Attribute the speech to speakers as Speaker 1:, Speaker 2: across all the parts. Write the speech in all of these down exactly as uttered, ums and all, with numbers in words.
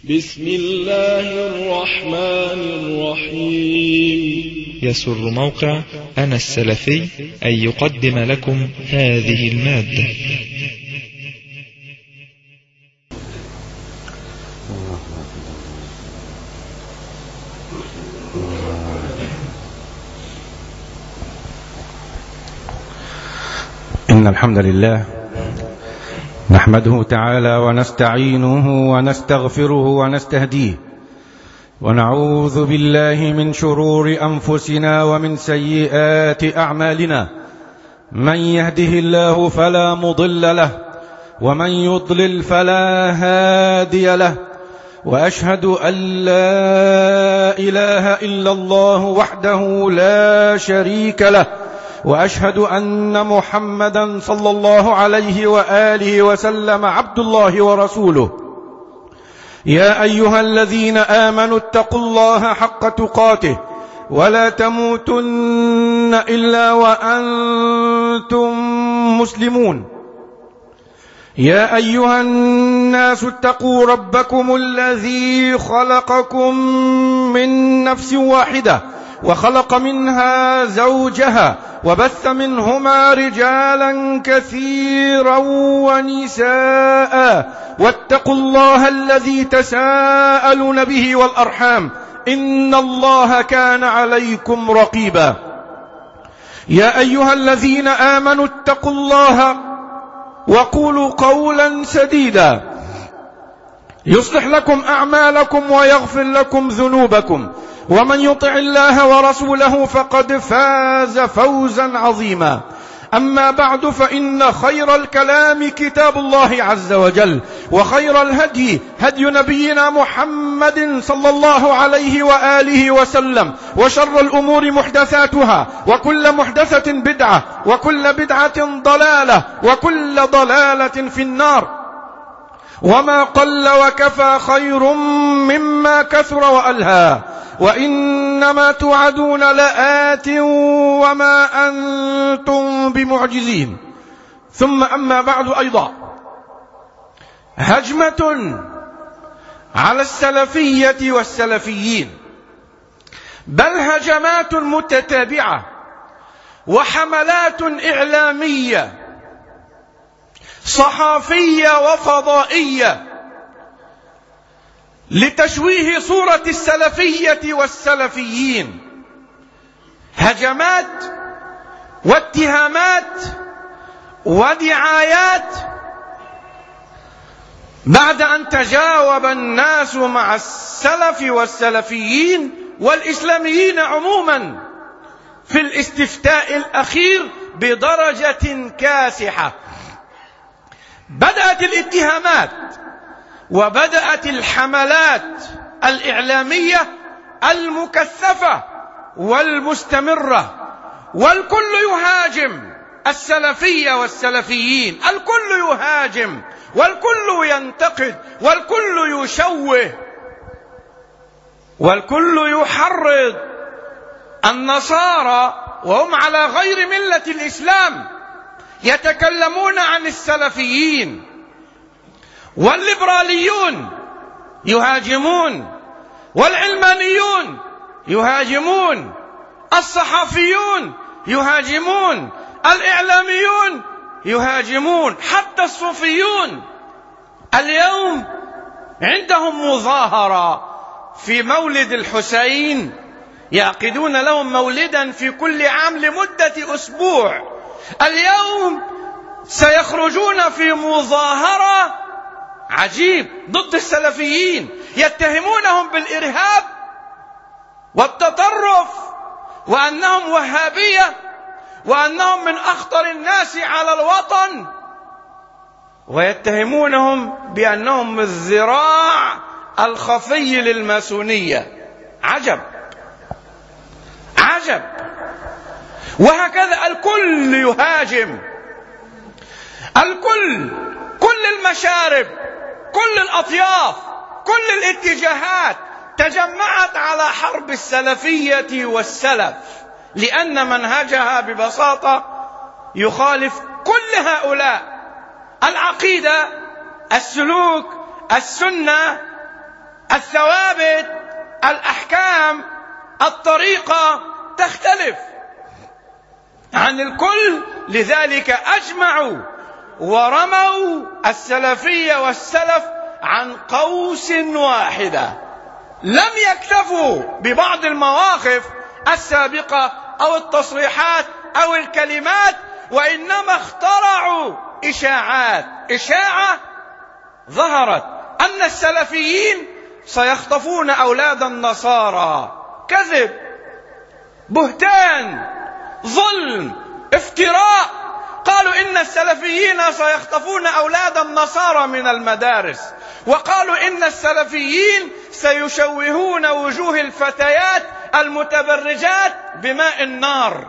Speaker 1: بسم الله الرحمن الرحيم.
Speaker 2: يسر موقع أنا السلفي أن يقدم لكم هذه المادة.
Speaker 3: إن الحمد لله نحمده تعالى ونستعينه ونستغفره ونستهديه، ونعوذ بالله من شرور أنفسنا ومن سيئات أعمالنا. من يهده الله فلا مضل له، ومن يضلل فلا هادي له، وأشهد أن لا إله إلا الله وحده لا شريك له، وأشهد أن محمدا صلى الله عليه وآله وسلم عبد الله ورسوله. يا أيها الذين آمنوا اتقوا الله حق تقاته ولا تموتن إلا وأنتم مسلمون. يا أيها الناس اتقوا ربكم الذي خلقكم من نفس واحدة وخلق منها زوجها وبث منهما رجالا كثيرا ونساء، واتقوا الله الذي تساءلون به والأرحام إن الله كان عليكم رقيبا. يا أيها الذين آمنوا اتقوا الله وقولوا قولا سديدا يصلح لكم أعمالكم ويغفر لكم ذنوبكم، ومن يطع الله ورسوله فقد فاز فوزا عظيما. أما بعد، فإن خير الكلام كتاب الله عز وجل، وخير الهدي هدي نبينا محمد صلى الله عليه وآله وسلم، وشر الأمور محدثاتها، وكل محدثة بدعة، وكل بدعة ضلالة، وكل ضلالة في النار. وما قل وكفى خير مما كثر وألهى، وإنما توعدون لآت وما أنتم بمعجزين. ثم أما بعد، أيضا هجمة على السلفية والسلفيين، بل هجمات متتابعة وحملات إعلامية صحافية وفضائية لتشويه صورة السلفية والسلفيين، هجمات واتهامات ودعايات بعد أن تجاوب الناس مع السلف والسلفيين والإسلاميين عموما في الاستفتاء الأخير بدرجة كاسحة. بدأت الاتهامات وبدأت الحملات الإعلامية المكثفة والمستمرة، والكل يهاجم السلفية والسلفيين، الكل يهاجم والكل ينتقد والكل يشوه والكل يحرض النصارى وهم على غير ملة الإسلام يتكلمون عن السلفيين، والليبراليون يهاجمون، والعلمانيون يهاجمون، الصحفيون يهاجمون، الإعلاميون يهاجمون، حتى الصوفيون اليوم عندهم مظاهرة في مولد الحسين، يعقدون لهم مولدا في كل عام لمدة أسبوع. اليوم سيخرجون في مظاهرة عجيب ضد السلفيين، يتهمونهم بالإرهاب والتطرف، وأنهم وهابية، وأنهم من أخطر الناس على الوطن، ويتهمونهم بأنهم الذراع الخفي للماسونية. عجب عجب. وهكذا الكل يهاجم، الكل، كل المشارب، كل الأطياف، كل الاتجاهات تجمعت على حرب السلفية والسلف، لأن منهجها ببساطة يخالف كل هؤلاء: العقيدة، السلوك، السنة، الثوابت، الأحكام، الطريقة تختلف عن الكل، لذلك أجمعوا ورموا السلفية والسلف عن قوس واحدة. لم يكتفوا ببعض المواقف السابقة أو التصريحات أو الكلمات، وإنما اخترعوا إشاعات. إشاعة ظهرت أن السلفيين سيخطفون أولاد النصارى. كذب، بهتان، ظلم، افتراء. قالوا إن السلفيين سيخطفون أولاد النصارى من المدارس، وقالوا إن السلفيين سيشوهون وجوه الفتيات المتبرجات بماء النار.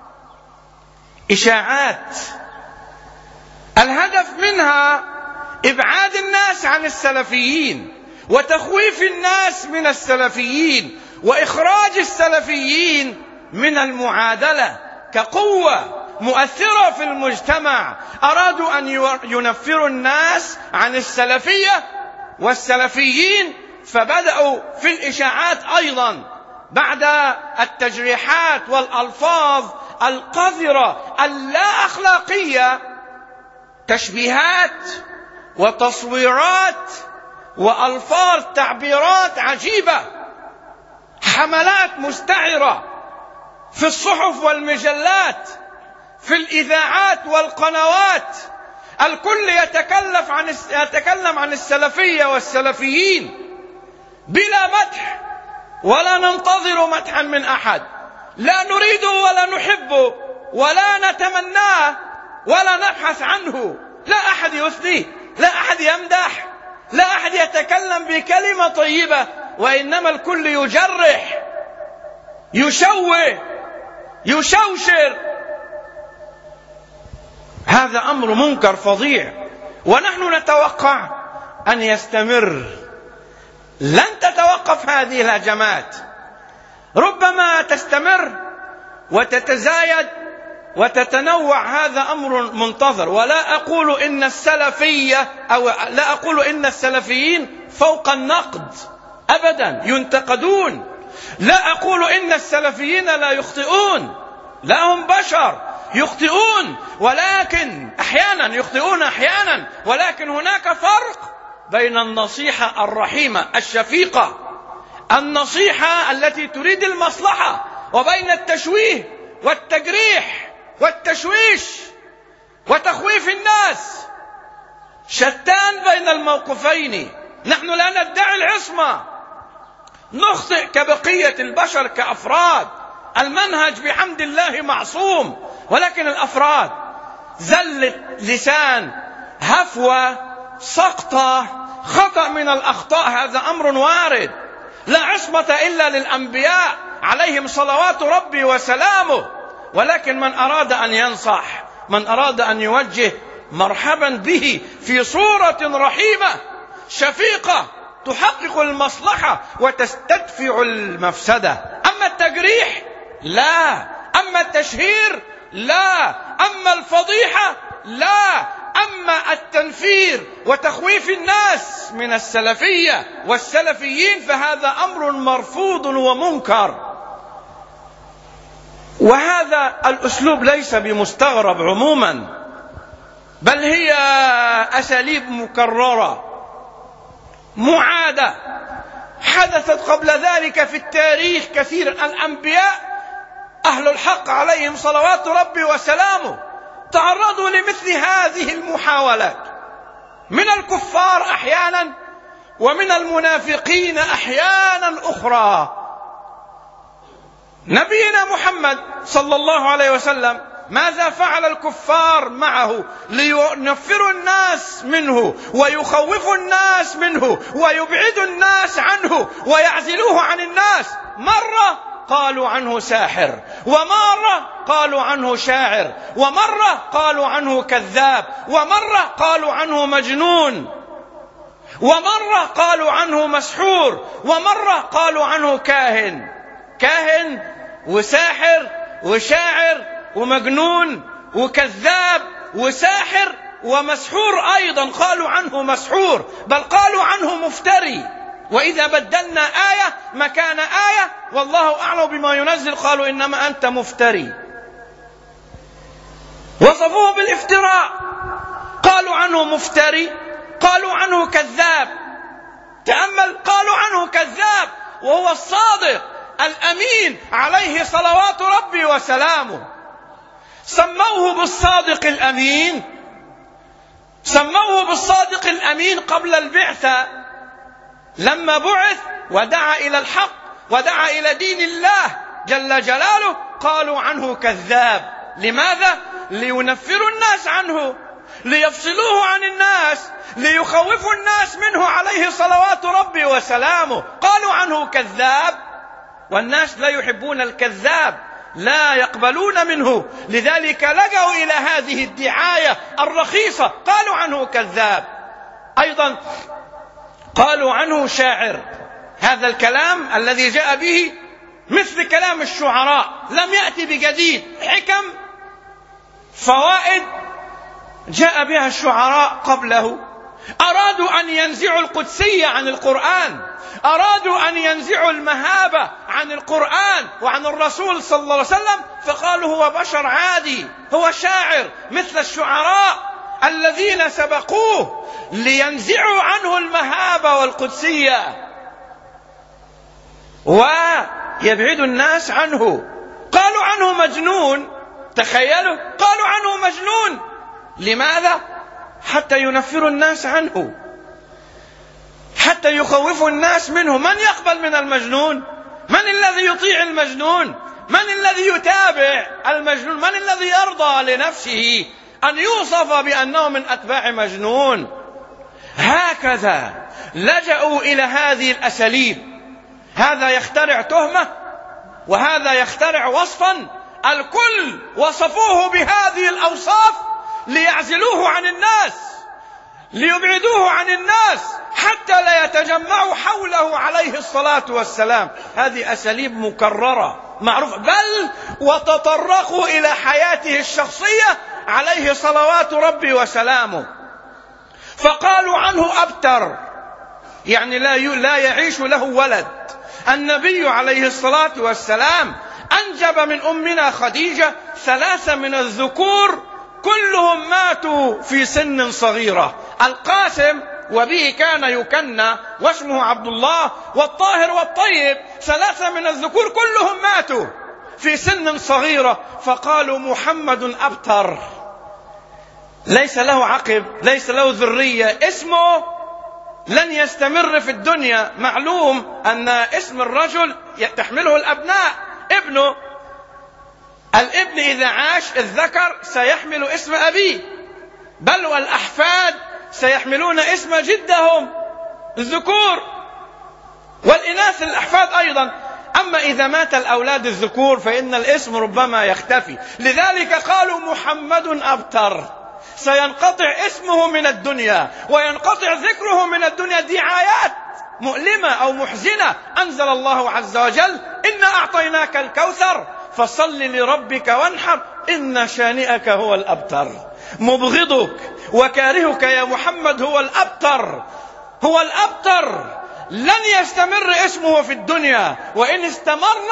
Speaker 3: إشاعات الهدف منها إبعاد الناس عن السلفيين وتخويف الناس من السلفيين وإخراج السلفيين من المعادلة كقوة مؤثرة في المجتمع. أرادوا أن ينفروا الناس عن السلفية والسلفيين، فبدأوا في الإشاعات أيضا بعد التجريحات والألفاظ القذرة اللا أخلاقية، تشبيهات وتصويرات وألفاظ تعبيرات عجيبة، حملات مستعرة في الصحف والمجلات، في الإذاعات والقنوات. الكل يتكلف عن يتكلم عن السلفية والسلفيين بلا مدح، ولا ننتظر مدحا من أحد، لا نريده ولا نحبه ولا نتمناه ولا نبحث عنه. لا أحد يثنيه، لا أحد يمدح، لا أحد يتكلم بكلمة طيبة، وإنما الكل يجرح، يشوه، يشوشر. هذا أمر منكر فظيع، ونحن نتوقع أن يستمر. لن تتوقف هذه الهجمات، ربما تستمر وتتزايد وتتنوع. هذا أمر منتظر. ولا أقول إن السلفية أو لا أقول إن السلفيين فوق النقد أبدا، ينتقدون. لا أقول إن السلفيين لا يخطئون، لا، هم بشر يخطئون، ولكن أحيانا يخطئون أحيانا، ولكن هناك فرق بين النصيحة الرحيمة الشفيقة، النصيحة التي تريد المصلحة، وبين التشويه والتجريح والتشويش وتخويف الناس. شتان بين الموقفين. نحن لا ندعي العصمة، نخطئ كبقية البشر كأفراد، المنهج بحمد الله معصوم، ولكن الأفراد زلة لسان، هفوة، سقطة، خطأ من الأخطاء، هذا أمر وارد. لا عصمة إلا للأنبياء عليهم صلوات ربي وسلامه، ولكن من أراد أن ينصح، من أراد أن يوجه، مرحبا به في صورة رحيمة شفيقة تحقق المصلحة وتستدفع المفسدة. أما التجريح لا، أما التشهير لا، أما الفضيحة لا، أما التنفير وتخويف الناس من السلفية والسلفيين فهذا أمر مرفوض ومنكر. وهذا الأسلوب ليس بمستغرب عموما، بل هي أساليب مكررة معادة حدثت قبل ذلك في التاريخ كثير. الأنبياء أهل الحق عليهم صلوات ربي وسلامه تعرضوا لمثل هذه المحاولات من الكفار أحيانا ومن المنافقين أحيانا أخرى. نبينا محمد صلى الله عليه وسلم ماذا فعل الكفار معه لينفروا الناس منه ويخوفوا الناس منه ويبعدوا الناس عنه ويعزلوه عن الناس؟ مرة قالوا عنه ساحر، ومرة قالوا عنه شاعر، ومرة قالوا عنه كذاب، ومرة قالوا عنه مجنون، ومرة قالوا عنه مسحور، ومرة قالوا عنه كاهن. كاهن وساحر وشاعر ومجنون وكذاب وساحر ومسحور أيضا، قالوا عنه مسحور، بل قالوا عنه مفتري. وإذا بدلنا آية مكان آية والله أعلم بما ينزل قالوا إنما أنت مفتري. وصفوه بالافتراء، قالوا عنه مفتري، قالوا عنه كذاب. تأمل، قالوا عنه كذاب وهو الصادق الأمين عليه صلوات ربي وسلامه. سموه بالصادق الأمين، سموه بالصادق الأمين قبل البعثة، لما بعث ودعا إلى الحق ودعا إلى دين الله جل جلاله قالوا عنه كذاب. لماذا؟ لينفروا الناس عنه، ليفصلوه عن الناس، ليخوفوا الناس منه عليه صلوات ربي وسلامه. قالوا عنه كذاب، والناس لا يحبون الكذاب، لا يقبلون منه، لذلك لجأوا إلى هذه الدعاية الرخيصة، قالوا عنه كذاب. أيضا قالوا عنه شاعر. هذا الكلام الذي جاء به مثل كلام الشعراء، لم يأتي بجديد، حكم فوائد جاء بها الشعراء قبله. أرادوا أن ينزعوا القدسية عن القرآن، أرادوا أن ينزعوا المهابة عن القرآن وعن الرسول صلى الله عليه وسلم، فقالوا هو بشر عادي، هو شاعر مثل الشعراء الذين سبقوه لينزعوا عنه المهابة والقدسية ويبعدوا الناس عنه. قالوا عنه مجنون، تخيلوا، قالوا عنه مجنون. لماذا؟ حتى ينفروا الناس عنه، حتى يخوفوا الناس منه. من يقبل من المجنون؟ من الذي يطيع المجنون؟ من الذي يتابع المجنون؟ من الذي يرضى لنفسه أن يوصف بأنه من أتباع مجنون؟ هكذا لجأوا إلى هذه الأساليب، هذا يخترع تهمة وهذا يخترع وصفا، الكل وصفوه بهذه الأوصاف ليعزلوه عن الناس، ليبعدوه عن الناس حتى لا يتجمعوا حوله عليه الصلاة والسلام. هذه أساليب مكررة معروفة، بل وتطرقوا إلى حياته الشخصية عليه صلوات ربي وسلامه. فقالوا عنه أبتر، يعني لا لا يعيش له ولد. النبي عليه الصلاة والسلام أنجب من أمنا خديجة ثلاثة من الذكور كلهم ماتوا في سن صغيرة. القاسم وبه كان يكنى واسمه عبد الله، والطاهر والطيب، ثلاثة من الذكور كلهم ماتوا في سن صغيرة. فقالوا محمد أبتر، ليس له عقب، ليس له ذرية، اسمه لن يستمر في الدنيا. معلوم أن اسم الرجل تحمله الأبناء، ابنه الابن إذا عاش الذكر سيحمل اسم أبيه، بل والأحفاد سيحملون اسم جدهم الذكور، والإناث الأحفاد أيضا. أما إذا مات الأولاد الذكور فإن الاسم ربما يختفي. لذلك قالوا محمد أبتر، سينقطع اسمه من الدنيا وينقطع ذكره من الدنيا. دعايات مؤلمة أو محزنة. أنزل الله عز وجل إنا أعطيناك الكوثر فصل لربك وانحر إن شانئك هو الأبتر. مبغضك وكارهك يا محمد هو الأبتر، هو الأبتر. لن يستمر اسمه في الدنيا، وإن استمر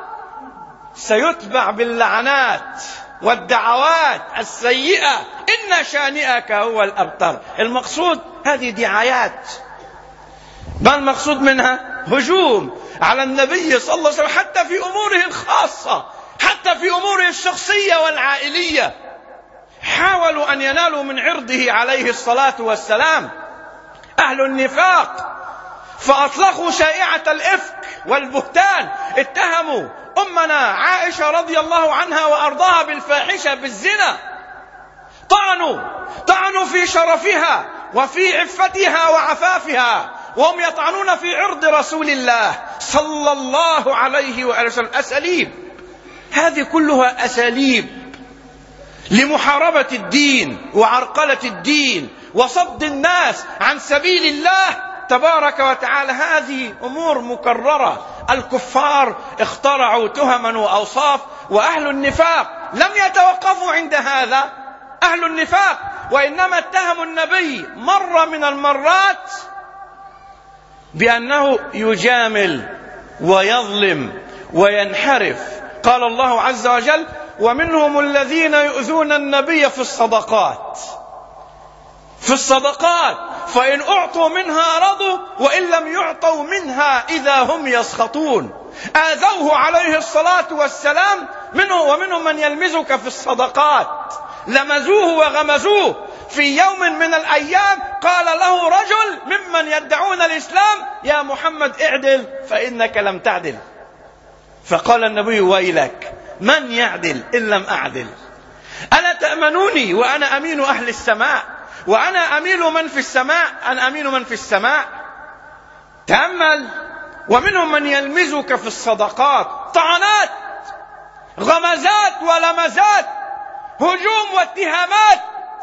Speaker 3: سيتبع باللعنات والدعوات السيئة. إن شانئك هو الأبتر. المقصود هذه دعايات، ما المقصود منها؟ هجوم على النبي صلى الله عليه وسلم حتى في أموره الخاصة، حتى في أموره الشخصية والعائلية. حاولوا أن ينالوا من عرضه عليه الصلاة والسلام أهل النفاق، فأطلقوا شائعة الإفك والبهتان. اتهموا أمنا عائشة رضي الله عنها وأرضاها بالفاحشة بالزنا، طعنوا طعنوا في شرفها وفي عفتها وعفافها، وهم يطعنون في عرض رسول الله صلى الله عليه وآله وسلم. أساليب، هذه كلها أساليب لمحاربة الدين وعرقلة الدين وصد الناس عن سبيل الله تبارك وتعالى. هذه أمور مكررة. الكفار اخترعوا تهما وأوصاف، وأهل النفاق لم يتوقفوا عند هذا. أهل النفاق وإنما اتهموا النبي مرة من المرات بأنه يجامل ويظلم وينحرف. قال الله عز وجل: ومنهم الذين يؤذون النبي في الصدقات في الصدقات فإن أعطوا منها رضوا وإن لم يعطوا منها إذا هم يسخطون. آذوه عليه الصلاة والسلام منه ومنهم من يلمزك في الصدقات، لمزوه وغمزوه. في يوم من الأيام قال له رجل ممن يدعون الإسلام: يا محمد اعدل فإنك لم تعدل. فقال النبي: ويلك، من يعدل إن لم أعدل؟ ألا تأمنوني وأنا أمين أهل السماء، وأنا أمين من في السماء، أنا أمين من في السماء. تأمل: ومنهم من يلمزك في الصدقات، طعنات، غمزات ولمزات، هجوم واتهامات،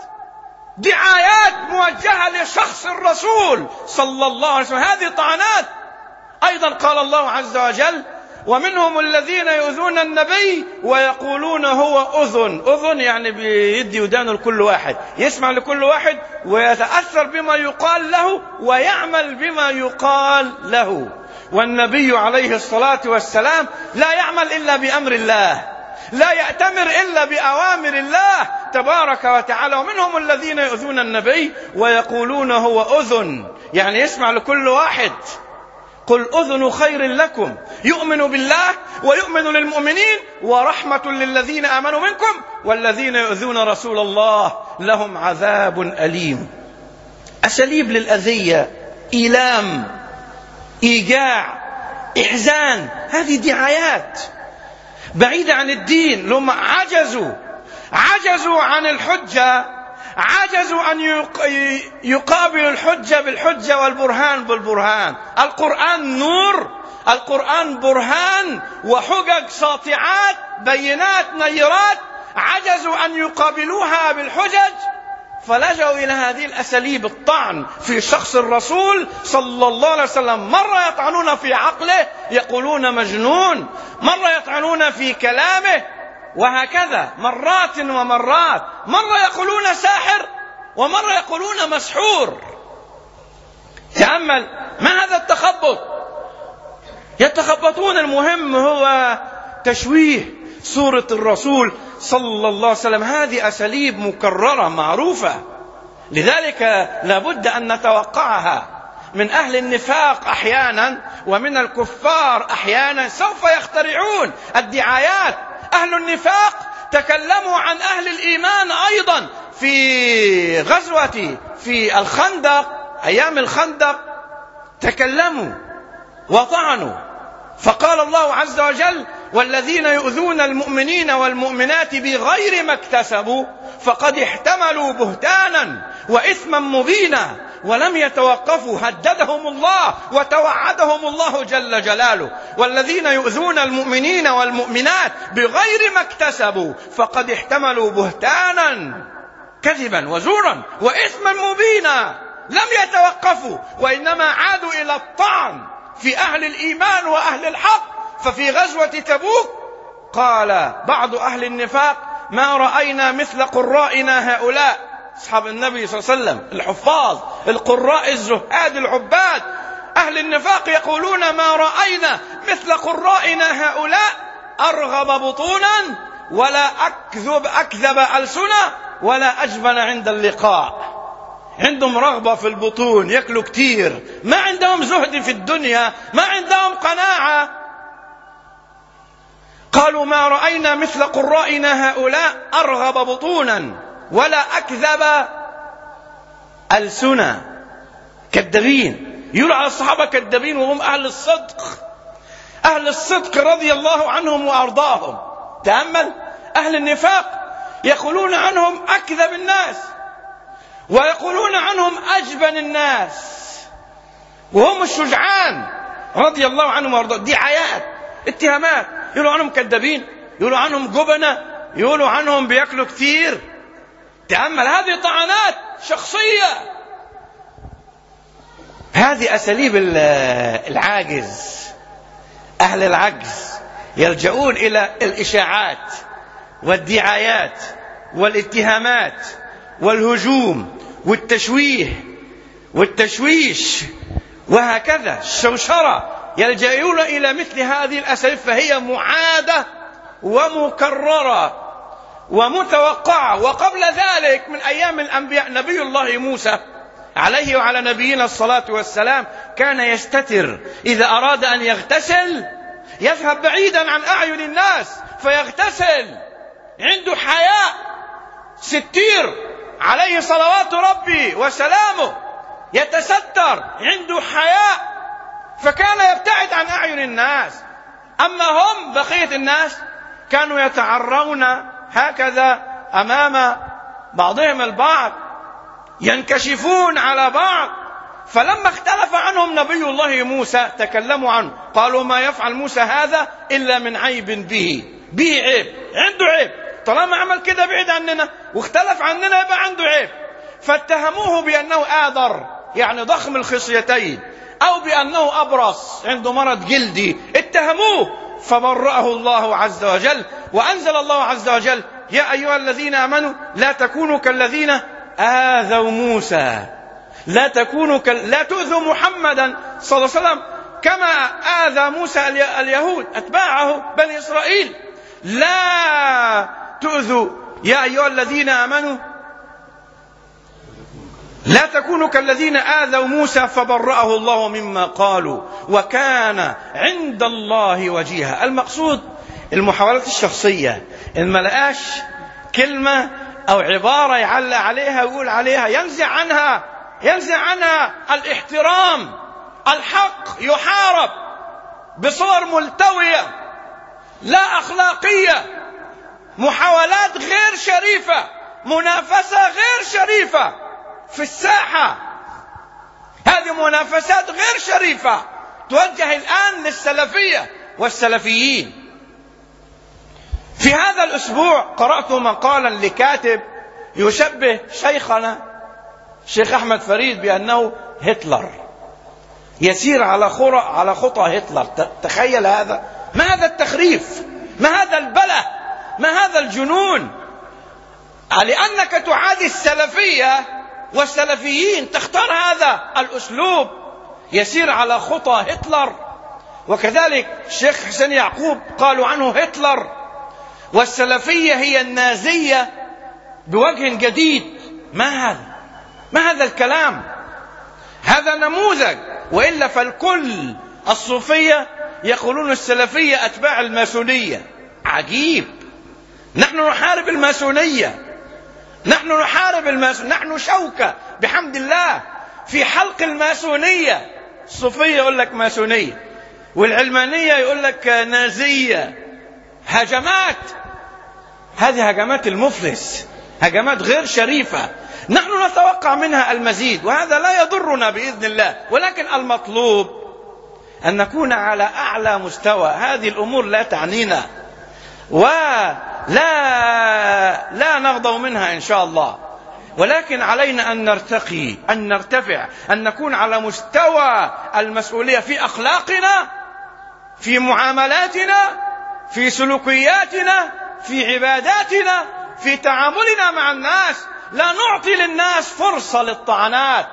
Speaker 3: دعايات موجهة لشخص الرسول صلى الله عليه وسلم، هذه طعنات. أيضا قال الله عز وجل: ومنهم الذين يؤذون النبي ويقولون هو أذن. أذن يعني بيدي ودانه لكل واحد، يسمع لكل واحد ويتأثر بما يقال له ويعمل بما يقال له. والنبي عليه الصلاة والسلام لا يعمل إلا بأمر الله، لا يأتمر إلا بأوامر الله تبارك وتعالى. ومنهم الذين يؤذون النبي ويقولون هو أذن، يعني يسمع لكل واحد. قل أذن خير لكم يؤمن بالله ويؤمن للمؤمنين ورحمة للذين آمنوا منكم والذين يؤذون رسول الله لهم عذاب أليم. أساليب للأذية، إيلام، إيجاع، إحزان، هذه دعايات بعيدة عن الدين. لهم عجزوا عجزوا عن الحجة، عجزوا أن يقابلوا الحجة بالحجة والبرهان بالبرهان. القرآن نور، القرآن برهان وحجج ساطعات بينات نيرات، عجزوا أن يقابلوها بالحجج فلجأوا إلى هذه الأساليب، الطعن في شخص الرسول صلى الله عليه وسلم. مرة يطعنون في عقله يقولون مجنون، مرة يطعنون في كلامه، وهكذا مرات ومرات. مرة يقولون ساحر ومرة يقولون مسحور. تأمل ما هذا التخبط، يتخبطون. المهم هو تشويه صورة الرسول صلى الله عليه وسلم. هذه أساليب مكررة معروفة، لذلك لابد أن نتوقعها من أهل النفاق أحيانا ومن الكفار أحيانا. سوف يخترعون الدعايات. أهل النفاق تكلموا عن أهل الإيمان أيضا في غزوة في الخندق، أيام الخندق تكلموا وطعنوا. فقال الله عز وجل: والذين يؤذون المؤمنين والمؤمنات بغير ما اكتسبوا فقد احتملوا بهتانا وإثما مبينا ولم يتوقفوا. هددهم الله وتوعدهم الله جل جلاله: والذين يؤذون المؤمنين والمؤمنات بغير ما اكتسبوا فقد احتملوا بهتانا، كذبا وزورا وإثما مبينا. لم يتوقفوا وإنما عادوا إلى الطعن في أهل الإيمان وأهل الحق. ففي غزوة تبوك قال بعض أهل النفاق: ما رأينا مثل قرائنا هؤلاء، أصحاب النبي صلى الله عليه وسلم، الحفاظ القراء الزهاد العباد. أهل النفاق يقولون: ما رأينا مثل قرائنا هؤلاء أرغب بطونا ولا أكذب أكذب ألسنا ولا أجبن عند اللقاء. عندهم رغبة في البطون، يأكلوا كتير، ما عندهم زهد في الدنيا، ما عندهم قناعة. قالوا: ما رأينا مثل قرائنا هؤلاء أرغب بطونا ولا أكذب ألسنا. كذابين، يقولوا على الصحابة كذابين وهم أهل الصدق، أهل الصدق رضي الله عنهم وأرضاهم. تأمل أهل النفاق يقولون عنهم أكذب الناس ويقولون عنهم أجبن الناس وهم الشجعان رضي الله عنهم وارضاهم. دعايات، اتهامات، يقولوا عنهم كذابين، يقولوا عنهم جبنة، يقولوا عنهم بياكلوا كثير. تأمل هذه طعنات شخصية. هذه أساليب العاجز. أهل العجز يلجؤون إلى الإشاعات والدعايات والاتهامات والهجوم والتشويه والتشويش وهكذا الشوشرة يلجئون إلى مثل هذه الأساليب، فهي معادة ومكررة ومتوقعة. وقبل ذلك من أيام الأنبياء نبي الله موسى عليه وعلى نبينا الصلاة والسلام كان يستتر إذا أراد أن يغتسل، يذهب بعيدا عن أعين الناس فيغتسل، عنده حياء، ستير عليه صلوات ربي وسلامه، يتستر، عنده حياء، فكان يبتعد عن أعين الناس. أما هم بقية الناس كانوا يتعرون هكذا أمام بعضهم البعض، ينكشفون على بعض. فلما اختلف عنهم نبي الله موسى تكلموا عنه، قالوا ما يفعل موسى هذا إلا من عيب به، به عيب، عنده عيب، طالما عمل كده بعيد عننا واختلف عننا يبقى عنده عيب. فاتهموه بأنه آذر، يعني ضخم الخصيتين، أو بأنه أبرص، عنده مرض جلدي، اتهموه. فبرأه الله عز وجل، وأنزل الله عز وجل يا أيها الذين آمنوا لا تكونوا كالذين آذوا موسى، لا تكونوا كال... لا تؤذوا محمدا صلى الله عليه وسلم كما آذى موسى اليهود أتباعه بني إسرائيل. لا تؤذوا يا أيها الذين آمنوا لا تكونوا كالذين آذوا موسى فبرأه الله مما قالوا وكان عند الله وجيها. المقصود المحاولات الشخصية، إن ما لقاش كلمة أو عبارة يعلق عليها ويقول عليها ينزع عنها ينزع عنها الاحترام. الحق يحارب بصور ملتوية لا أخلاقية، محاولات غير شريفة، منافسة غير شريفة في الساحة. هذه منافسات غير شريفة توجه الآن للسلفية والسلفيين. في هذا الأسبوع قرأت مقالا لكاتب يشبه شيخنا الشيخ أحمد فريد بأنه هتلر، يسير على على خطى هتلر. تخيل هذا، ما هذا التخريف، ما هذا البله، ما هذا الجنون. لأنك تعادي السلفية والسلفيين تختار هذا الأسلوب، يسير على خطى هتلر. وكذلك الشيخ حسين يعقوب قالوا عنه هتلر، والسلفية هي النازية بوجه جديد. ما هذا ما هذا الكلام؟ هذا نموذج، وإلا فالكل الصوفية يقولون السلفية أتباع الماسونية. عجيب، نحن نحارب الماسونية، نحن نحارب الماسونية، نحن شوكة بحمد الله في حلق الماسونية. الصوفية يقول لك ماسونية، والعلمانية يقول لك نازية. هجمات، هذه هجمات المفلس، هجمات غير شريفة، نحن نتوقع منها المزيد، وهذا لا يضرنا بإذن الله. ولكن المطلوب أن نكون على أعلى مستوى. هذه الأمور لا تعنينا ولا لا نغضب منها إن شاء الله، ولكن علينا أن نرتقي، أن نرتفع، أن نكون على مستوى المسؤولية في أخلاقنا، في معاملاتنا، في سلوكياتنا، في عباداتنا، في تعاملنا مع الناس. لا نعطي للناس فرصة للطعنات،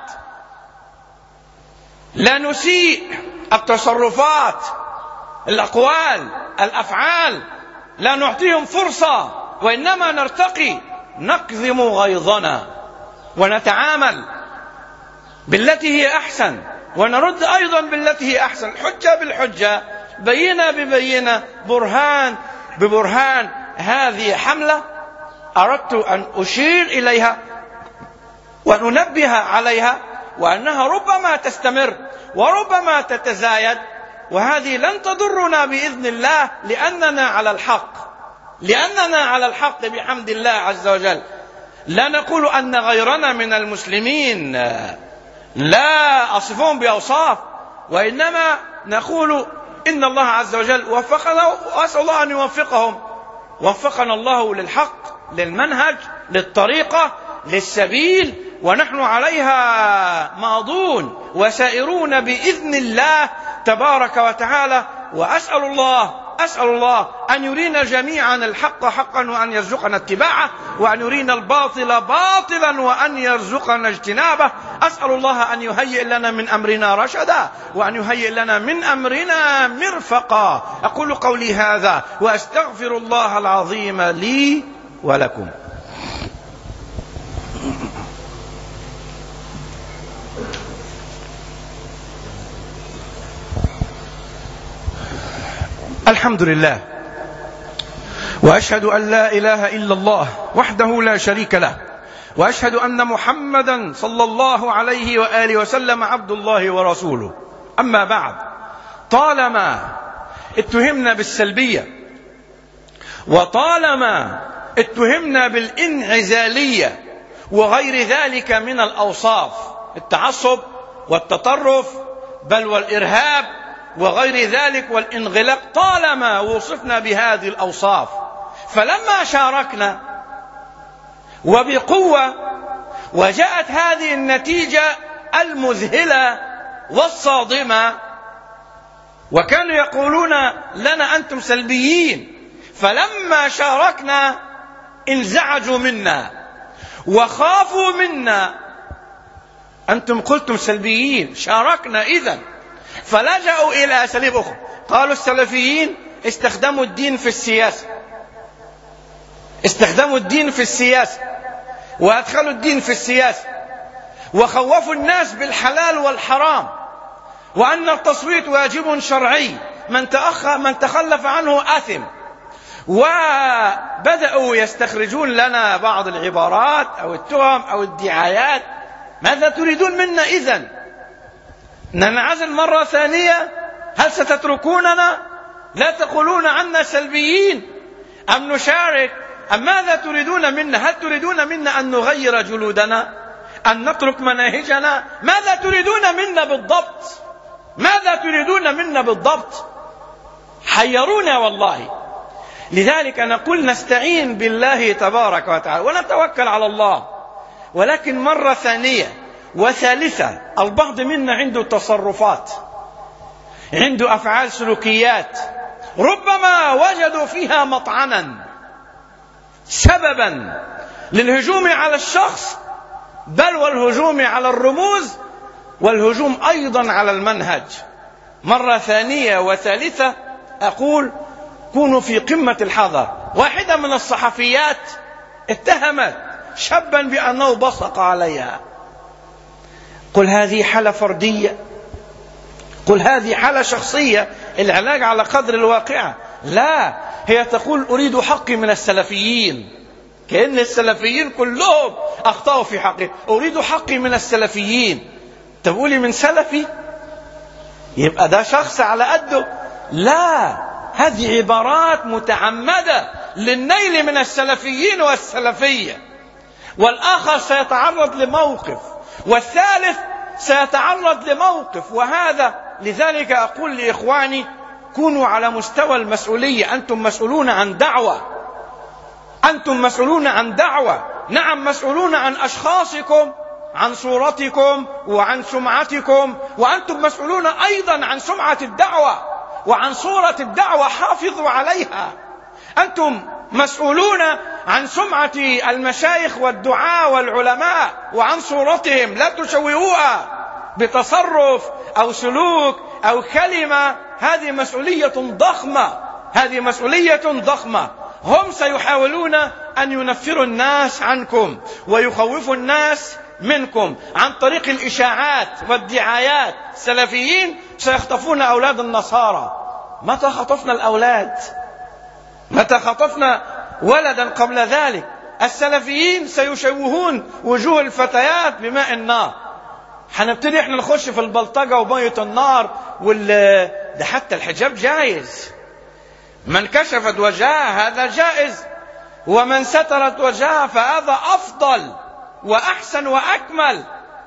Speaker 3: لا نسيء التصرفات، الأقوال، الأفعال، لا نعطيهم فرصة، وإنما نرتقي، نكظم غيظنا ونتعامل بالتي هي أحسن، ونرد أيضا بالتي هي أحسن. الحجة بالحجة، بينة ببينة، برهان ببرهان. هذه حملة أردت أن أشير إليها وأن أنبه عليها، وأنها ربما تستمر وربما تتزايد، وهذه لن تضرنا بإذن الله، لأننا على الحق، لأننا على الحق بحمد الله عز وجل. لا نقول أن غيرنا من المسلمين لا أصفهم بأوصاف، وإنما نقول إن الله عز وجل وفقنا، وأسأل الله أن يوفقهم. وفقنا الله للحق، للمنهج، للطريقة، للسبيل، ونحن عليها ماضون وسائرون بإذن الله تبارك وتعالى. وأسأل الله أسأل الله أن يرينا جميعا الحق حقا وأن يرزقنا اتباعه، وأن يرينا الباطل باطلا وأن يرزقنا اجتنابه. أسأل الله أن يهيئ لنا من أمرنا رشدا، وأن يهيئ لنا من أمرنا مرفقا. أقول قولي هذا وأستغفر الله العظيم لي ولكم. الحمد لله، وأشهد أن لا إله إلا الله وحده لا شريك له، وأشهد أن محمدا صلى الله عليه وآله وسلم عبد الله ورسوله. أما بعد، طالما اتهمنا بالسلبية، وطالما اتهمنا بالانعزالية وغير ذلك من الأوصاف، التعصب والتطرف بل والإرهاب وغير ذلك والانغلاق، طالما وصفنا بهذه الأوصاف، فلما شاركنا وبقوة وجاءت هذه النتيجة المذهلة والصادمة، وكانوا يقولون لنا أنتم سلبيين، فلما شاركنا انزعجوا منا وخافوا منا. أنتم قلتم سلبيين، شاركنا إذن، فلجأوا إلى أساليب أخرى. قالوا السلفيين استخدموا الدين في السياسة، استخدموا الدين في السياسة وأدخلوا الدين في السياسة، وخوفوا الناس بالحلال والحرام، وأن التصويت واجب شرعي، من تأخر من تخلف عنه آثم. وبدأوا يستخرجون لنا بعض العبارات أو التهم أو الدعايات. ماذا تريدون منا إذن؟ ننعزل مرة ثانية؟ هل ستتركوننا؟ لا تقولون عنا سلبيين؟ أم نشارك؟ أم ماذا تريدون منا؟ هل تريدون منا أن نغير جلودنا؟ أن نترك مناهجنا؟ ماذا تريدون منا بالضبط؟ ماذا تريدون منا بالضبط؟ حيرونا والله. لذلك نقول نستعين بالله تبارك وتعالى ونتوكل على الله. ولكن مرة ثانية وثالثة، البعض منا عنده تصرفات، عنده أفعال سلوكيات ربما وجدوا فيها مطعنا سببا للهجوم على الشخص، بل والهجوم على الرموز، والهجوم أيضا على المنهج. مرة ثانية وثالثة أقول كونوا في قمة الحذر. واحدة من الصحفيات اتهمت شابا بأنه بصق عليها. قل هذه حالة فردية، قل هذه حالة شخصية، العلاج على قدر الواقعة. لا، هي تقول أريد حقي من السلفيين، كأن السلفيين كلهم أخطأوا في حقي. أريد حقي من السلفيين. تقولي من سلفي يبقى ده شخص على قده؟ لا، هذه عبارات متعمدة للنيل من السلفيين والسلفية. والآخر سيتعرض لموقف، والثالث سيتعرض لموقف، وهذا لذلك أقول لإخواني كونوا على مستوى المسؤولية. أنتم مسؤولون عن دعوة، أنتم مسؤولون عن دعوة. نعم، مسؤولون عن أشخاصكم، عن صورتكم وعن سمعتكم، وأنتم مسؤولون أيضا عن سمعة الدعوة وعن صورة الدعوة، حافظوا عليها. أنتم مسؤولون عن سمعة المشايخ والدعاء والعلماء وعن صورتهم، لا تشوهوها بتصرف أو سلوك أو كلمة. هذه مسؤولية ضخمة، هذه مسؤولية ضخمة. هم سيحاولون أن ينفروا الناس عنكم ويخوفوا الناس منكم عن طريق الإشاعات والدعايات. السلفيين سيخطفون أولاد النصارى. متى خطفنا الأولاد؟ متى خطفنا ولدا قبل ذلك؟ السلفيين سيشوهون وجوه الفتيات بماء النار. حنبتدي احنا نخش في البلطجة ومية النار وال ده حتى الحجاب جائز. من كشفت وجهها هذا جائز، ومن سترت وجهها فهذا أفضل وأحسن وأكمل.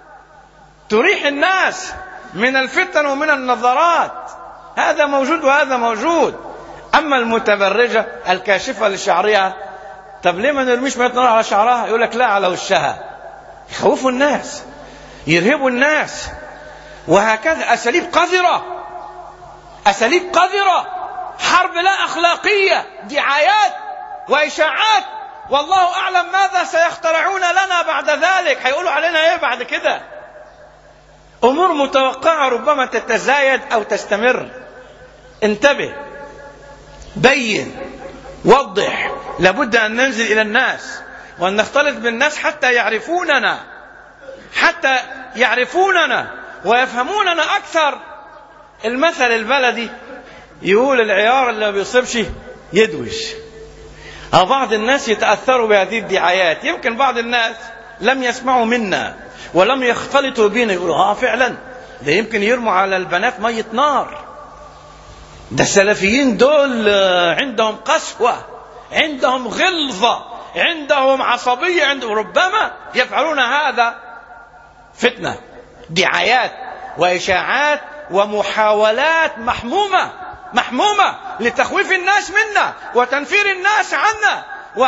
Speaker 3: تريح الناس من الفتن ومن النظرات، هذا موجود وهذا موجود. أما المتبرجة الكاشفة لشعرها، طب ليه ما نرميش مية نار على شعرها؟ يقول لك لا، على وشها. يخوفوا الناس، يرهبوا الناس، وهكذا أساليب قذرة، أساليب قذرة حرب لا أخلاقية، دعايات وإشاعات، والله أعلم ماذا سيخترعون لنا بعد ذلك. هيقولوا علينا إيه بعد كده؟ أمور متوقعة ربما تتزايد أو تستمر. انتبه، بين، وضح. لابد أن ننزل إلى الناس وأن نختلط بالناس حتى يعرفوننا، حتى يعرفوننا ويفهموننا أكثر. المثل البلدي يقول العيار اللي ما بيصيبش يدوش. أو بعض الناس يتأثروا بهذه الدعايات. يمكن بعض الناس لم يسمعوا منا ولم يختلطوا بنا، يقولوا اه فعلا ده يمكن يرموا على البنات مية نار، ده السلفيين دول عندهم قسوة، عندهم غلظة، عندهم عصبية، عندهم ربما يفعلون هذا. فتنة، دعايات وإشاعات ومحاولات محمومة محمومة لتخويف الناس منا وتنفير الناس عنا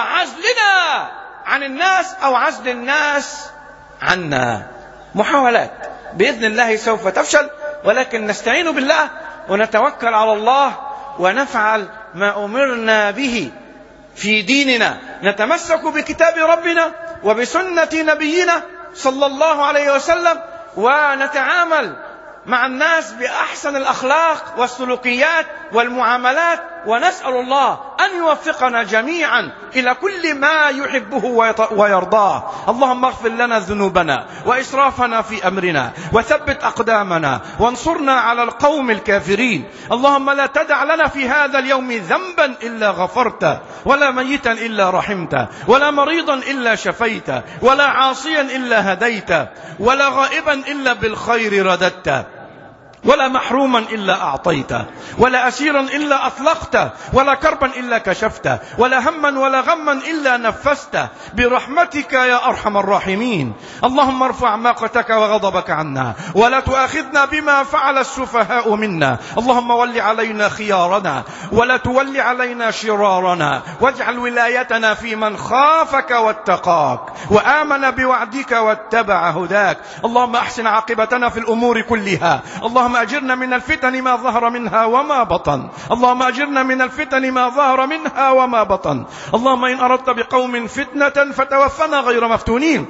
Speaker 3: وعزلنا عن الناس أو عزل الناس عنا. محاولات بإذن الله سوف تفشل، ولكن نستعين بالله ونتوكل على الله ونفعل ما أمرنا به في ديننا. نتمسك بكتاب ربنا وبسنة نبينا صلى الله عليه وسلم، ونتعامل مع الناس بأحسن الأخلاق والسلوكيات والمعاملات، ونسأل الله أن يوفقنا جميعا إلى كل ما يحبه ويرضاه. اللهم اغفر لنا ذنوبنا وإسرافنا في أمرنا وثبت أقدامنا وانصرنا على القوم الكافرين. اللهم لا تدع لنا في هذا اليوم ذنبا إلا غفرته، ولا ميتا إلا رحمته، ولا مريضا إلا شفيته، ولا عاصيا إلا هديته، ولا غائبا إلا بالخير رددته، ولا محروما إلا أعطيته، ولا أسيرا إلا أطلقته، ولا كربا إلا كشفته، ولا هما ولا غما إلا نفسته، برحمتك يا أرحم الراحمين. اللهم ارفع مقتك وغضبك عنا، ولا تؤاخذنا بما فعل السفهاء منا. اللهم ول علينا خيارنا ولا تول علينا شرارنا، واجعل ولايتنا في من خافك واتقاك وآمن بوعدك واتبع هداك. اللهم أحسن عاقبتنا في الأمور كلها. اللهم أجرنا من الفتن ما ظهر منها وما بطن. اللهم أجرنا من الفتن ما ظهر منها وما بطن. اللهم إن أردت بقوم فتنة فتوفنا غير مفتونين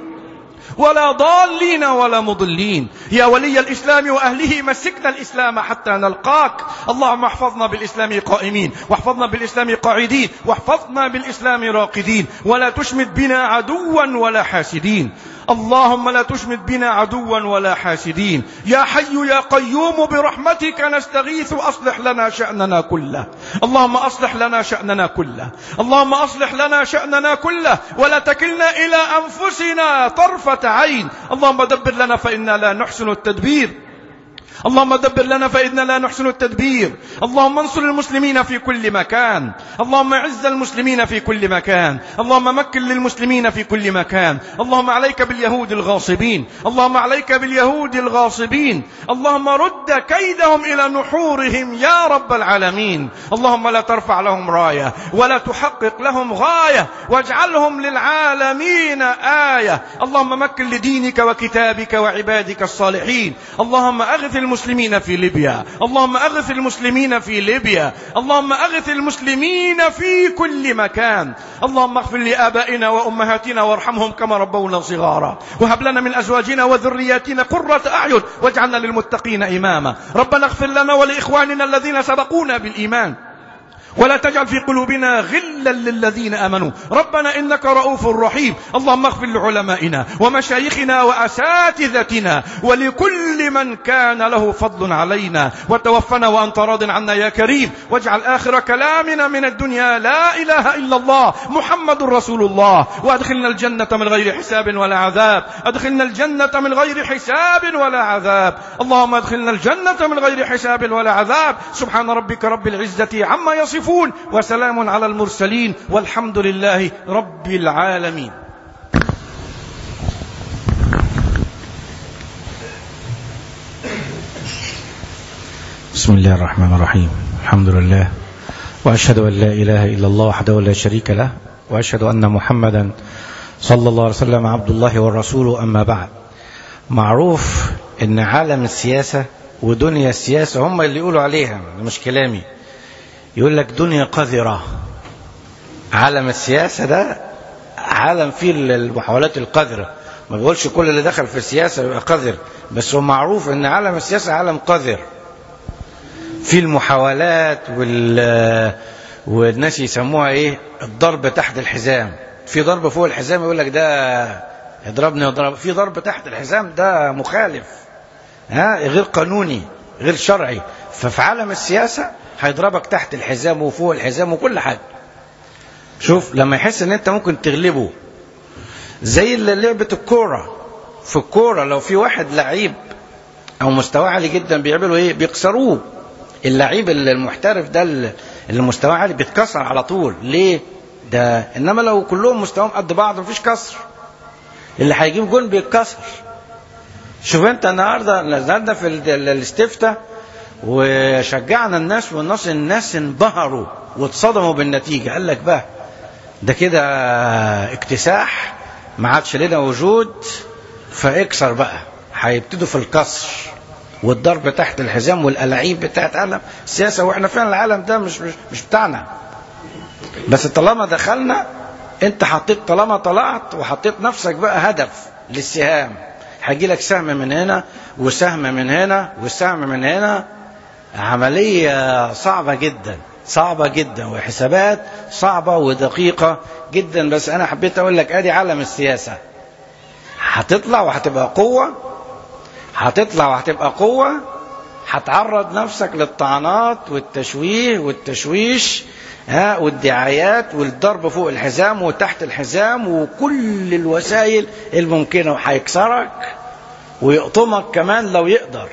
Speaker 3: ولا ضالين ولا مضلين. يا ولي الإسلام وأهله مسكنا الإسلام حتى نلقاك. اللهم احفظنا بالإسلام قائمين، واحفظنا بالإسلام قاعدين، واحفظنا بالإسلام راقدين، ولا تشمت بنا عدوا ولا حاسدين. اللهم لا تشمت بنا عدوا ولا حاسدين. يا حي يا قيوم برحمتك نستغيث، أصلح لنا شأننا كله. اللهم أصلح لنا شأننا كله. اللهم أصلح لنا شأننا كله، ولا تكلنا إلى أنفسنا طرفة عين. اللهم دبر لنا فإنا لا نحسن التدبير. اللهم دبر لنا فإننا لا نحسن التدبير. اللهم انصر المسلمين في كل مكان. اللهم اعز المسلمين في كل مكان. اللهم مكن للمسلمين في كل مكان. اللهم عليك باليهود الغاصبين. اللهم عليك باليهود الغاصبين. اللهم رد كيدهم إلى نحورهم يا رب العالمين. اللهم لا ترفع لهم راية ولا تحقق لهم غاية، واجعلهم للعالمين آية. اللهم مكن لدينك وكتابك وعبادك الصالحين. اللهم أغث المسلمين في ليبيا. اللهم أغث المسلمين في ليبيا. اللهم أغث المسلمين في كل مكان. اللهم اغفر لآبائنا وأمهاتنا وارحمهم كما ربونا صغارا، وهب لنا من أزواجنا وذرياتنا قرة أعين واجعلنا للمتقين إماما. ربنا اغفر لنا ولإخواننا الذين سبقونا بالإيمان، ولا تجعل في قلوبنا غلا للذين آمنوا. ربنا إنك رؤوف رحيم. اللهم اغفر لعلمائنا ومشايخنا وأساتذتنا ولكل من كان له فضل علينا، وتوفنا وأنت راض عنا يا كريم. واجعل آخر كلامنا من الدنيا لا إله إلا الله محمد رسول الله. وأدخلنا الجنة من غير حساب ولا عذاب. أدخلنا الجنة من غير حساب ولا عذاب. اللهم أدخلنا الجنة من غير حساب ولا عذاب. سبحان ربك رب العزة عما يصفون، وسلام على المرسلين، والحمد لله رب العالمين.
Speaker 4: بسم الله الرحمن الرحيم. الحمد لله، وأشهد أن لا إله إلا الله وحده لا شريك له، وأشهد أن محمدا صلى الله عليه وسلم عبد الله ورسوله. أما بعد، معروف أن عالم السياسة ودنيا السياسة هم اللي يقولوا عليها، مش كلامي، يقول لك دنيا قذرة. عالم السياسة ده عالم فيه المحاولات القذرة. ما بقولش كل اللي دخل في السياسة يبقى قذر، بس هو معروف ان عالم السياسة عالم قذر، في المحاولات وال والناس يسموها ايه، الضرب تحت الحزام. في ضرب فوق الحزام يقول لك ده اضربني اضرب، في ضرب تحت الحزام ده مخالف، ها، غير قانوني غير شرعي. ففي عالم السياسة هيضربك تحت الحزام وفوق الحزام وكل حاجة. شوف لما يحس ان انت ممكن تغلبه، زي لعبة الكورة. في الكورة لو في واحد لعيب او مستوى عالي جدا بيعملوا ايه، بيكسروه. اللعيب المحترف ده اللي مستواه عالي بيتكسر على طول. ليه ده؟ انما لو كلهم مستواهم قد بعض مفيش كسر، اللي هيجيب جون بيتكسر. شوف انت النهارده نزلنا في الاستفتاء وشجعنا الناس، والناس الناس انبهروا واتصدموا بالنتيجه. قال لك بقى ده كده اكتساح، ما عادش لنا وجود، فاكسر بقى. هيبتدوا في الكسر والضرب تحت الحزام والألاعيب بتاعت عالم السياسة. واحنا فعلا العالم ده مش مش, مش بتاعنا، بس طالما دخلنا انت حطيت، طالما طلعت وحطيت نفسك بقى هدف للسهام، هيجي لك سهم من هنا وسهم من هنا وسهم من هنا. عملية صعبة جدا، صعبة جدا، وحسابات صعبة ودقيقة جدا. بس انا حبيت اقول لك ادي عالم السياسة. هتطلع وهتبقى قوة، هتطلع وهتبقى قوة، هتعرض نفسك للطعنات والتشويه والتشويش، ها، والدعايات والضرب فوق الحزام وتحت الحزام وكل الوسائل الممكنة، وهيكسرك ويقطمك كمان لو يقدر،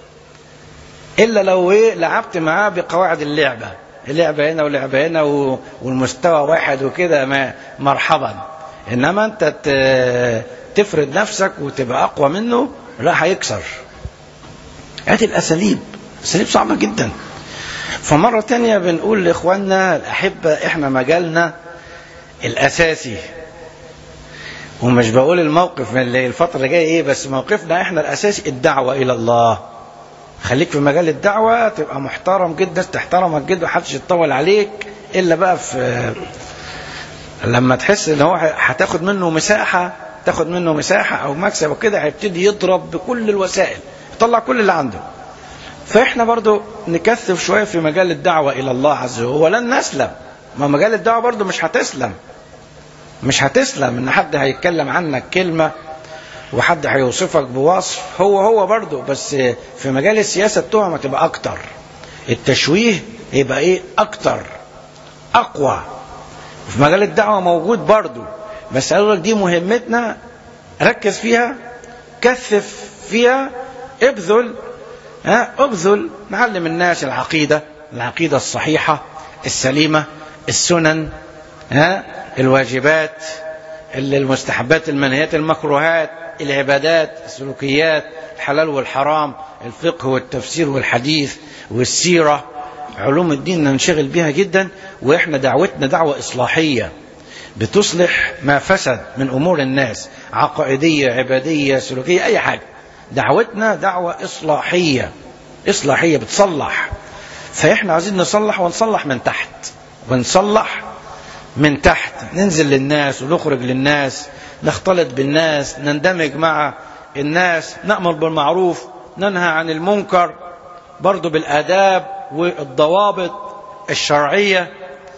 Speaker 4: إلا لو إيه لعبت معاه بقواعد اللعبة، اللعبة هنا ولعبة هنا والمستوى واحد وكده، ما مرحبا. إنما أنت تفرد نفسك وتبقى أقوى منه، لا هيكسر. هذه الأساليب أساليب صعبة جدا. فمرة تانية بنقول لإخواننا الأحبة، إحنا مجالنا الأساسي، ومش بقول الموقف اللي الفترة اللي جاية إيه، بس موقفنا إحنا الأساسي الدعوة إلى الله. خليك في مجال الدعوة، تبقى محترم جدا، تحترمك جدا، محدش يتطول عليك إلا بقى في لما تحس إن هو هتاخد منه مساحة، تاخد منه مساحة أو مكسب وكده، هيبتدي يضرب بكل الوسائل، يطلع كل اللي عنده. فإحنا برضو نكثف شوية في مجال الدعوة إلى الله عز وجل، ولن نسلم. ما مجال الدعوة برضو مش هتسلم، مش هتسلم إن حد هيتكلم عنك كلمة وحد هيوصفك بوصف هو هو برضو. بس في مجال السياسة التهمة تبقى أكتر، التشويه يبقى إيه أكتر، أقوى. في مجال الدعوة موجود برضو، بس أقول لك دي مهمتنا، ركز فيها، كثف فيها، ابذل، ها ابذل، نعلم الناس العقيدة، العقيدة الصحيحة السليمة، السنن، ها الواجبات، المستحبات، المنهيات، المكروهات، العبادات، السلوكيات، الحلال والحرام، الفقه والتفسير والحديث والسيرة، علوم الدين ننشغل بها جدا. وإحنا دعوتنا دعوة إصلاحية بتصلح ما فسد من أمور الناس، عقائدية، عبادية، سلوكية، أي حاجة. دعوتنا دعوة إصلاحية، إصلاحية بتصلح. فإحنا عايزين نصلح، ونصلح من تحت، ونصلح من تحت، ننزل للناس ونخرج للناس، نختلط بالناس، نندمج مع الناس، نأمر بالمعروف، ننهى عن المنكر، برضو بالآداب والضوابط الشرعية.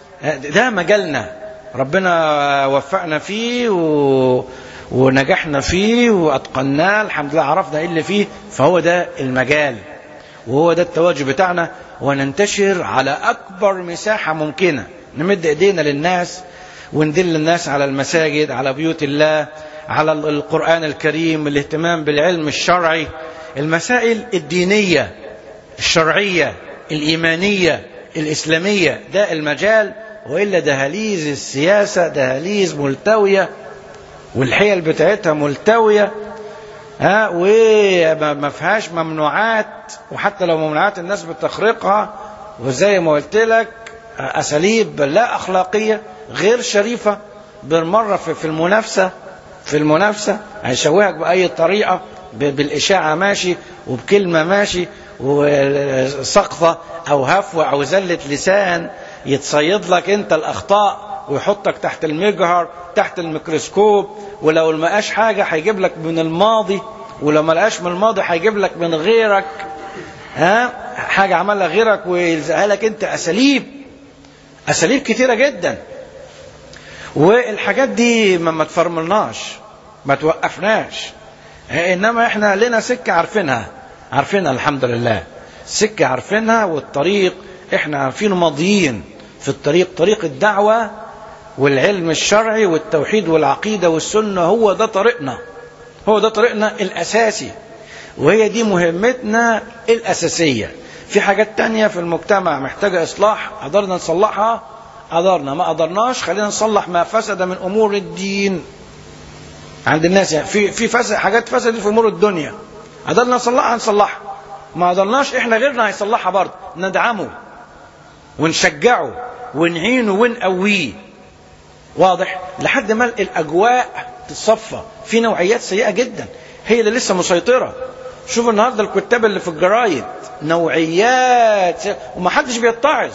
Speaker 4: ده مجالنا، ربنا وفقنا فيه و... ونجحنا فيه وأتقناه الحمد لله، عرفنا إيه اللي فيه. فهو ده المجال، وهو ده التواجد بتاعنا، وننتشر على أكبر مساحة ممكنة، نمد إيدينا للناس وندل الناس على المساجد، على بيوت الله، على القرآن الكريم، الاهتمام بالعلم الشرعي، المسائل الدينية الشرعية الإيمانية الإسلامية. ده المجال، وإلا دهاليز السياسة دهاليز ملتوية، والحيل بتاعتها ملتوية، ها، وما فيهاش ممنوعات، وحتى لو ممنوعات الناس بتخرقها، وزي ما قلت لك أساليب لا أخلاقية غير شريفة بالمرة في المنافسة، في المنافسة هيشوهك بأي طريقة بالإشاعة ماشي، وبكلمة ماشي، وسقطة أو هفوة أو زلة لسان يتصيد لك أنت الأخطاء ويحطك تحت المجهر تحت الميكروسكوب، ولو ما لقاش حاجة هيجيب لك من الماضي، ولو ما لقاش من الماضي هيجيب لك من غيرك، ها حاجة عملها غيرك ويلزقها لك أنت. أساليب أساليب كثيرة جدا، والحاجات دي ما تفرملناش ما توقفناش، إنما إحنا لنا سكة عارفينها عارفينها الحمد لله، سكة عارفينها، والطريق إحنا عارفينه ماضيين في الطريق، طريق الدعوة والعلم الشرعي والتوحيد والعقيدة والسنة، هو ده طريقنا، هو ده طريقنا الأساسي، وهي دي مهمتنا الأساسية. في حاجات تانية في المجتمع محتاجة إصلاح، قدرنا نصلحها قدرنا، ما قدرناش خلينا نصلح ما فسد من أمور الدين عند الناس. يعني في في فسد، حاجات فسدت في أمور الدنيا قدرنا نصلحها نصلحها، ما قدرناش إحنا غيرنا هيصلحها برضه، ندعمه ونشجعه ونعينه ونقويه، واضح، لحد ما الأجواء تتصفى. في نوعيات سيئة جدا هي اللي لسه مسيطرة. شوف النهارده الكتاب اللي في الجرايد نوعيات ومحدش بيتعظ.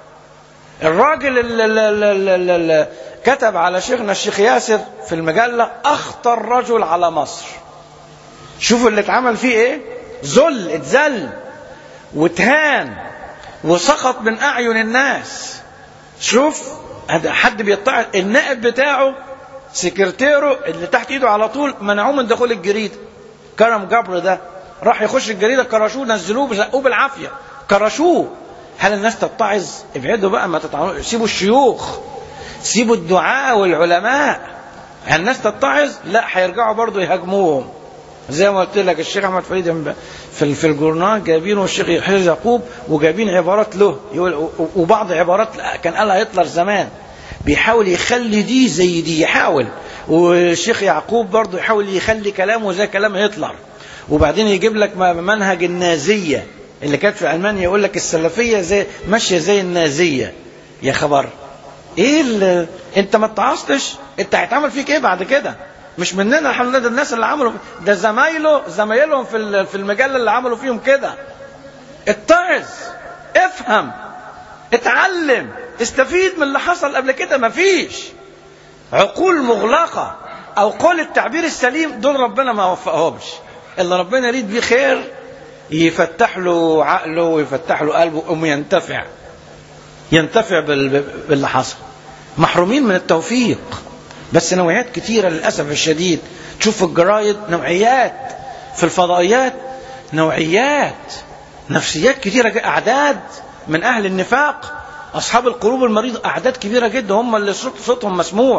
Speaker 4: الراجل اللي, اللي, اللي, اللي كتب على شيخنا الشيخ ياسر في المجلة أخطر رجل على مصر، شوفوا اللي اتعمل فيه ايه، ذل، اتذل واتهان وسقط من أعين الناس. شوف حد بيتعظ، النائب بتاعه سكرتيره اللي تحت ايده على طول منعوه من دخول الجريدة. كرم جبر ده راح يخش الجريدة، كرشوه، نزلوه، زقوه بالعافية، كرشوه. هل الناس تتعظ؟ ابعدوا بقى، ما تتعظوا، سيبوا الشيوخ، سيبوا الدعاء والعلماء. هل الناس تتعظ؟ لا، هيرجعوا برضو يهاجموهم. زي ما قلت لك الشيخ احمد فريد في في الجورنال جايبينه الشيخ حافظ يعقوب، وجايبين عبارات له يقول، وبعض عبارات كان قالها هتلر زمان، بيحاول يخلي دي زي دي، يحاول، والشيخ يعقوب برضو يحاول يخلي كلامه زي كلام هتلر. وبعدين يجيب لك منهج النازية اللي كانت في ألمانيا، يقول لك السلفية زي ماشية زي النازية. يا خبر ايه اللي انت ما اتعصتش، انت هيتعمل فيك ايه بعد كده؟ مش مننا الحمد لله، ده الناس اللي عملوا، ده زمايله زمايلهم في في المجلة اللي عملوا فيهم كده. اتعظ، افهم، اتعلم، استفيد من اللي حصل قبل كده. مفيش عقول مغلقة، او قول التعبير السليم، دول ربنا ما وفقهمش. اللي ربنا يريد بيه خير يفتح له عقله ويفتح له قلبه ويقوم ينتفع ينتفع باللي حصل. محرومين من التوفيق، بس نوعيات كتيرة للأسف الشديد. تشوف في الجرايد نوعيات، في الفضائيات نوعيات، نفسيات كتيرة، أعداد من أهل النفاق، أصحاب القلوب المريضة، أعداد كبيرة جدا، هم اللي صوتهم مسموع،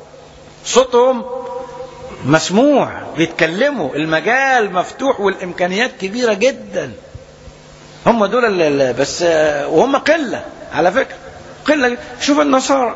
Speaker 4: صوتهم مسموع، بيتكلموا، المجال مفتوح والإمكانيات كبيرة جدا. هم دول اللي بس، وهم قلة على فكرة، قلة. شوف النصارى،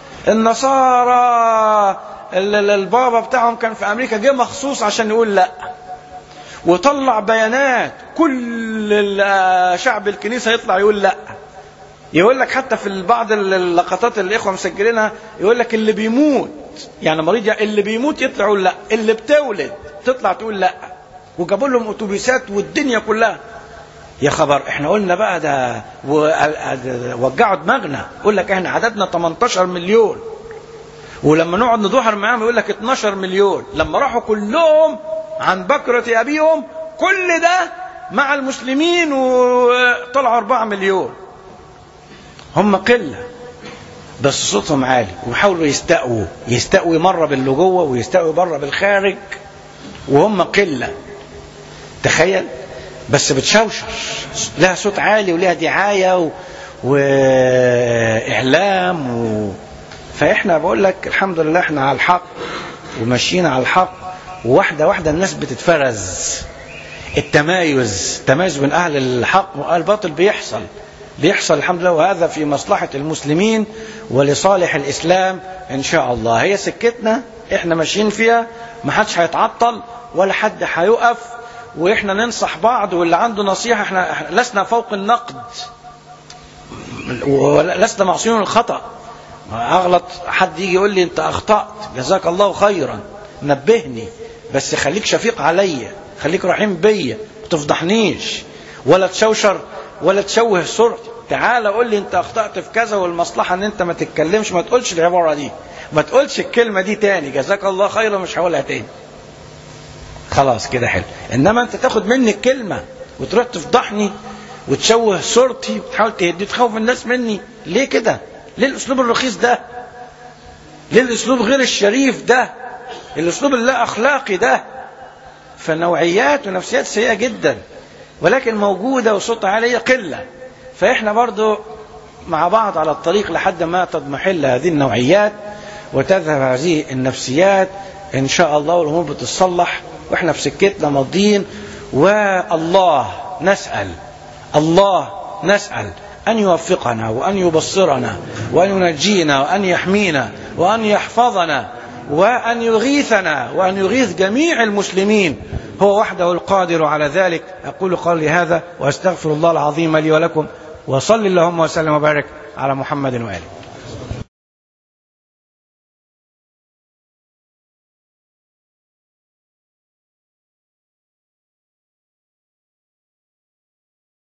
Speaker 4: النصارى البابا بتاعهم كان في أمريكا، جه مخصوص عشان يقول لا، وطلع بيانات، كل شعب الكنيسة يطلع يقول لا. يقول لك حتى في بعض اللقطات اللي الإخوة مسجلينها، يقول لك اللي بيموت، يعني مريض، اللي بيموت يطلع يقول لا، اللي بتولد تطلع تقول لا، وجابوا لهم أتوبيسات والدنيا كلها. يا خبر، احنا قلنا بقى ده وجعوا دماغنا، يقول لك احنا عددنا تمنتاشر مليون، ولما نقعد نظهر معاهم يقول لك اتناشر مليون. لما راحوا كلهم عن بكرة أبيهم كل ده مع المسلمين وطلعوا أربعة مليون. هم قلة بس صوتهم عالي، ويحاولوا يستقووا يستقوي مرة باللي جوه ويستقوي بره بالخارج، وهم قلة. تخيل بس بتشوشر، لها صوت عالي ولها دعاية و... وإعلام و... فإحنا بقول لك الحمد لله إحنا على الحق وماشيين على الحق، وواحدة واحدة الناس بتتفرز. التمايز تمايز من أهل الحق وأهل الباطل بيحصل بيحصل الحمد لله، وهذا في مصلحة المسلمين ولصالح الإسلام إن شاء الله. هي سكتنا إحنا ماشيين فيها، ما حدش هيتعطل ولا حد هيقف، وإحنا ننصح بعض، واللي عنده نصيحة إحنا لسنا فوق النقد ولسنا معصومين الخطأ. أغلط حد يجي يقول لي أنت أخطأت، جزاك الله خيرا، نبهني، بس خليك شفيق عليا،
Speaker 3: خليك رحيم بيا، ما تفضحنيش ولا تشوشر ولا تشوه صورتي. تعال قول لي انت اخطأت في كذا والمصلحة ان انت ما تتكلمش، ما تقولش العبارة دي، ما تقولش الكلمة دي تاني، جزاك الله خيرا مش هقولها تاني. خلاص كده حلو. انما انت تاخد مني الكلمة وتروح تفضحني وتشوه صورتي وتحاول تهدي تخوف الناس مني، ليه كده؟ ليه الاسلوب الرخيص ده؟ ليه الاسلوب غير الشريف ده؟ الاسلوب اللا اخلاقي ده؟ فنوعيات ونفسيات سيئة جدا، ولكن موجودة وصوتها عليها قلة. فإحنا برضو مع بعض على الطريق لحد ما تضمحل هذه النوعيات وتذهب هذه النفسيات إن شاء الله، والأمور بتتصلح وإحنا في سكتنا ماضيين. والله نسأل الله نسأل أن يوفقنا وأن يبصرنا وأن ينجينا وأن يحمينا وأن يحفظنا وأن يغيثنا وأن يغيث جميع المسلمين، هو وحده القادر على ذلك. أقول قولي هذا وأستغفر الله العظيم لي ولكم، وصل اللهم وسلم وبارك على محمد وآله.